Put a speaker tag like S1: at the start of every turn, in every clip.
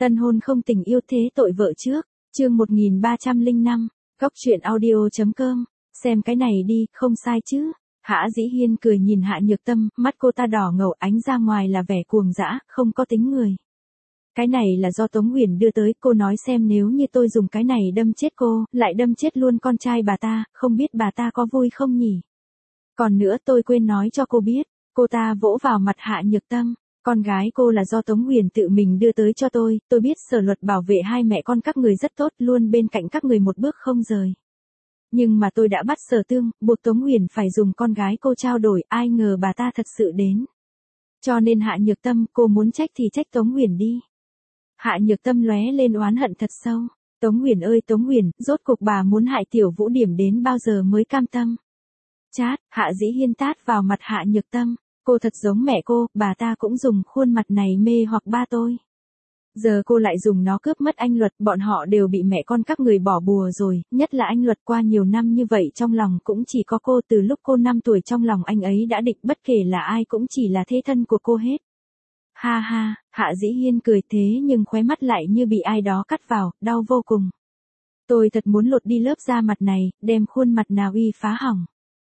S1: Tân hôn không tình yêu thế tội vợ trước, chương 1305, Góc truyện audio.com, xem cái này đi, không sai chứ. Hạ Dĩ Hiên cười nhìn Hạ Nhược Tâm, mắt cô ta đỏ ngầu ánh ra ngoài là vẻ cuồng dã, không có tính người. Cái này là do Tống Huyền đưa tới, cô nói xem nếu như tôi dùng cái này đâm chết cô, lại đâm chết luôn con trai bà ta, không biết bà ta có vui không nhỉ? Còn nữa tôi quên nói cho cô biết, cô ta vỗ vào mặt Hạ Nhược Tâm. Con gái cô là do Tống Huyền tự mình đưa tới cho tôi biết Sở Luật bảo vệ hai mẹ con các người rất tốt, luôn bên cạnh các người một bước không rời. Nhưng mà tôi đã bắt Sở Tương, buộc Tống Huyền phải dùng con gái cô trao đổi, ai ngờ bà ta thật sự đến. Cho nên Hạ Nhược Tâm, cô muốn trách thì trách Tống Huyền đi. Hạ Nhược Tâm lóe lên oán hận thật sâu. Tống Huyền ơi Tống Huyền, rốt cuộc bà muốn hại Tiểu Vũ Điểm đến bao giờ mới cam tâm? Chát, Hạ Dĩ Hiên tát vào mặt Hạ Nhược Tâm. Cô thật giống mẹ cô, bà ta cũng dùng khuôn mặt này mê hoặc ba tôi. Giờ cô lại dùng nó cướp mất anh Luật, bọn họ đều bị mẹ con các người bỏ bùa rồi, nhất là anh Luật qua nhiều năm như vậy trong lòng cũng chỉ có cô, từ lúc cô 5 tuổi trong lòng anh ấy đã định bất kể là ai cũng chỉ là thế thân của cô hết. Ha ha, Hạ Dĩ Hiên cười thế nhưng khóe mắt lại như bị ai đó cắt vào, đau vô cùng. Tôi thật muốn lột đi lớp da mặt này, đem khuôn mặt nào uy phá hỏng.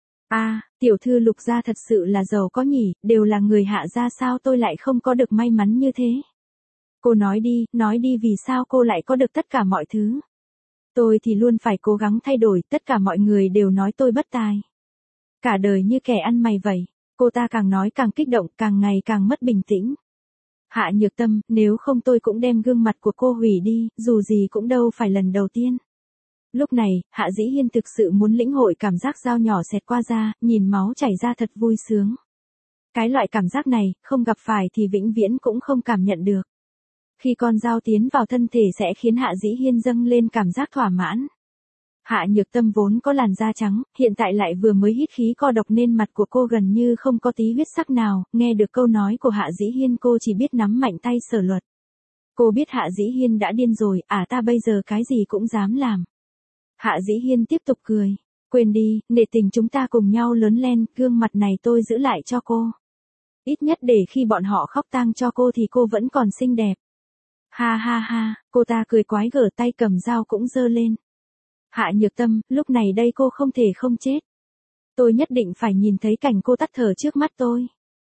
S1: Tiểu thư Lục gia thật sự là giàu có nhỉ, đều là người Hạ gia sao tôi lại không có được may mắn như thế. Cô nói đi vì sao cô lại có được tất cả mọi thứ. Tôi thì luôn phải cố gắng thay đổi, tất cả mọi người đều nói tôi bất tài. Cả đời như kẻ ăn mày vậy, cô ta càng nói càng kích động, càng ngày càng mất bình tĩnh. Hạ Nhược Tâm, nếu không tôi cũng đem gương mặt của cô hủy đi, dù gì cũng đâu phải lần đầu tiên. Lúc này, Hạ Dĩ Hiên thực sự muốn lĩnh hội cảm giác dao nhỏ xẹt qua da, nhìn máu chảy ra thật vui sướng. Cái loại cảm giác này, không gặp phải thì vĩnh viễn cũng không cảm nhận được. Khi con dao tiến vào thân thể sẽ khiến Hạ Dĩ Hiên dâng lên cảm giác thỏa mãn. Hạ Nhược Tâm vốn có làn da trắng, hiện tại lại vừa mới hít khí co độc nên mặt của cô gần như không có tí huyết sắc nào, nghe được câu nói của Hạ Dĩ Hiên cô chỉ biết nắm mạnh tay Sở Luật. Cô biết Hạ Dĩ Hiên đã điên rồi, ta bây giờ cái gì cũng dám làm. Hạ Dĩ Hiên tiếp tục cười. Quên đi, nể tình chúng ta cùng nhau lớn lên, gương mặt này tôi giữ lại cho cô. Ít nhất để khi bọn họ khóc tang cho cô thì cô vẫn còn xinh đẹp. Ha ha ha, cô ta cười quái gở, tay cầm dao cũng giơ lên. Hạ Nhược Tâm, lúc này đây cô không thể không chết. Tôi nhất định phải nhìn thấy cảnh cô tắt thở trước mắt tôi.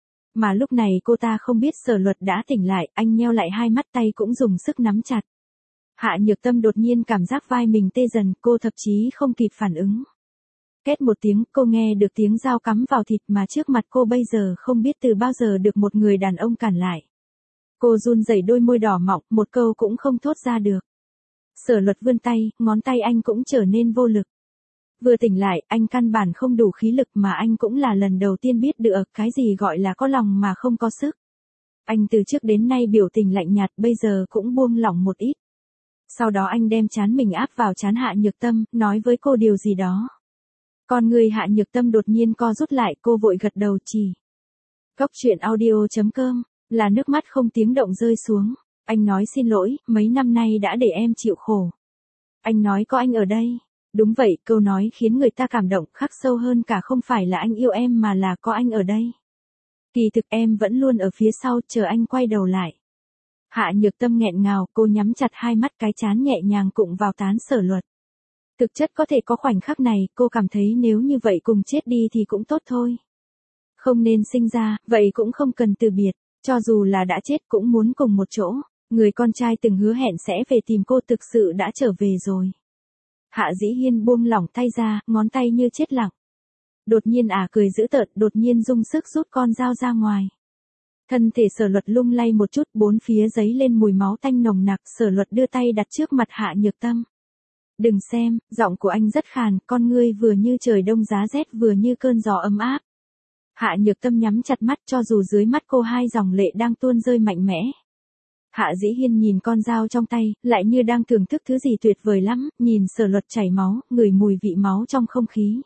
S1: Mà lúc này cô ta không biết Sở Luật đã tỉnh lại, anh nheo lại hai mắt, tay cũng dùng sức nắm chặt. Hạ Nhược Tâm đột nhiên cảm giác vai mình tê dần, cô thậm chí không kịp phản ứng. Két một tiếng, cô nghe được tiếng dao cắm vào thịt mà trước mặt cô bây giờ không biết từ bao giờ được một người đàn ông cản lại. Cô run rẩy đôi môi đỏ mọng, một câu cũng không thốt ra được. Sở Luật vươn tay, ngón tay anh cũng trở nên vô lực. Vừa tỉnh lại, anh căn bản không đủ khí lực mà anh cũng là lần đầu tiên biết được cái gì gọi là có lòng mà không có sức. Anh từ trước đến nay biểu tình lạnh nhạt, bây giờ cũng buông lỏng một ít. Sau đó anh đem trán mình áp vào trán Hạ Nhược Tâm, nói với cô điều gì đó. Con người Hạ Nhược Tâm đột nhiên co rút lại, cô vội gật đầu chỉ. Góc truyện audio.com, là nước mắt không tiếng động rơi xuống. Anh nói xin lỗi, mấy năm nay đã để em chịu khổ. Anh nói có anh ở đây. Đúng vậy, câu nói khiến người ta cảm động, khắc sâu hơn cả không phải là anh yêu em mà là có anh ở đây. Kỳ thực em vẫn luôn ở phía sau, chờ anh quay đầu lại. Hạ Nhược Tâm nghẹn ngào, cô nhắm chặt hai mắt, cái trán nhẹ nhàng cụng vào trán Sở Luật. Thực chất có thể có khoảnh khắc này, cô cảm thấy nếu như vậy cùng chết đi thì cũng tốt thôi. Không nên sinh ra, vậy cũng không cần từ biệt, cho dù là đã chết cũng muốn cùng một chỗ. Người con trai từng hứa hẹn sẽ về tìm cô thực sự đã trở về rồi. Hạ Dĩ Hiên buông lỏng tay ra, ngón tay như chết lặng. Đột nhiên cười dữ tợn, đột nhiên dùng sức rút con dao ra ngoài. Thân thể Sở Luật lung lay một chút, bốn phía giấy lên mùi máu tanh nồng nặc, Sở Luật đưa tay đặt trước mặt Hạ Nhược Tâm. Đừng xem, giọng của anh rất khàn, con ngươi vừa như trời đông giá rét vừa như cơn gió ấm áp. Hạ Nhược Tâm nhắm chặt mắt cho dù dưới mắt cô hai dòng lệ đang tuôn rơi mạnh mẽ. Hạ Dĩ Hiên nhìn con dao trong tay, lại như đang thưởng thức thứ gì tuyệt vời lắm, nhìn Sở Luật chảy máu, ngửi mùi vị máu trong không khí.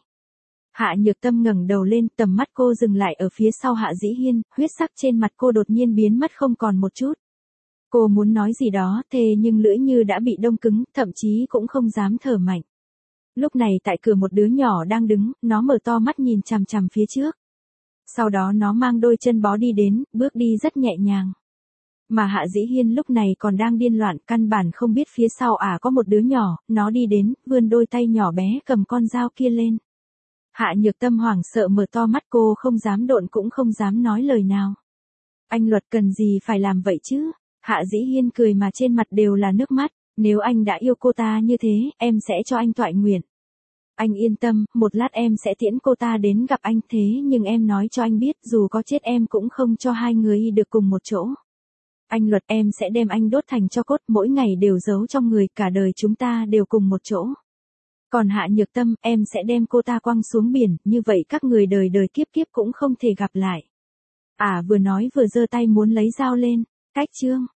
S1: Hạ Nhược Tâm ngẩng đầu lên, tầm mắt cô dừng lại ở phía sau Hạ Dĩ Hiên, huyết sắc trên mặt cô đột nhiên biến mất không còn một chút. Cô muốn nói gì đó, thế nhưng lưỡi như đã bị đông cứng, thậm chí cũng không dám thở mạnh. Lúc này tại cửa một đứa nhỏ đang đứng, nó mở to mắt nhìn chằm chằm phía trước. Sau đó nó mang đôi chân bó đi đến, bước đi rất nhẹ nhàng. Mà Hạ Dĩ Hiên lúc này còn đang điên loạn, căn bản không biết phía sau có một đứa nhỏ, nó đi đến, vươn đôi tay nhỏ bé cầm con dao kia lên. Hạ Nhược Tâm hoảng sợ mở to mắt, cô không dám độn cũng không dám nói lời nào. Anh Luật cần gì phải làm vậy chứ? Hạ Dĩ Hiên cười mà trên mặt đều là nước mắt, nếu anh đã yêu cô ta như thế, em sẽ cho anh toại nguyện. Anh yên tâm, một lát em sẽ tiễn cô ta đến gặp anh, thế nhưng em nói cho anh biết, dù có chết em cũng không cho hai người được cùng một chỗ. Anh Luật, em sẽ đem anh đốt thành tro cốt, mỗi ngày đều giấu trong người, cả đời chúng ta đều cùng một chỗ. Còn Hạ Nhược Tâm, em sẽ đem cô ta quăng xuống biển, như vậy các người đời đời kiếp kiếp cũng không thể gặp lại. Vừa nói vừa giơ tay muốn lấy dao lên. Cách chương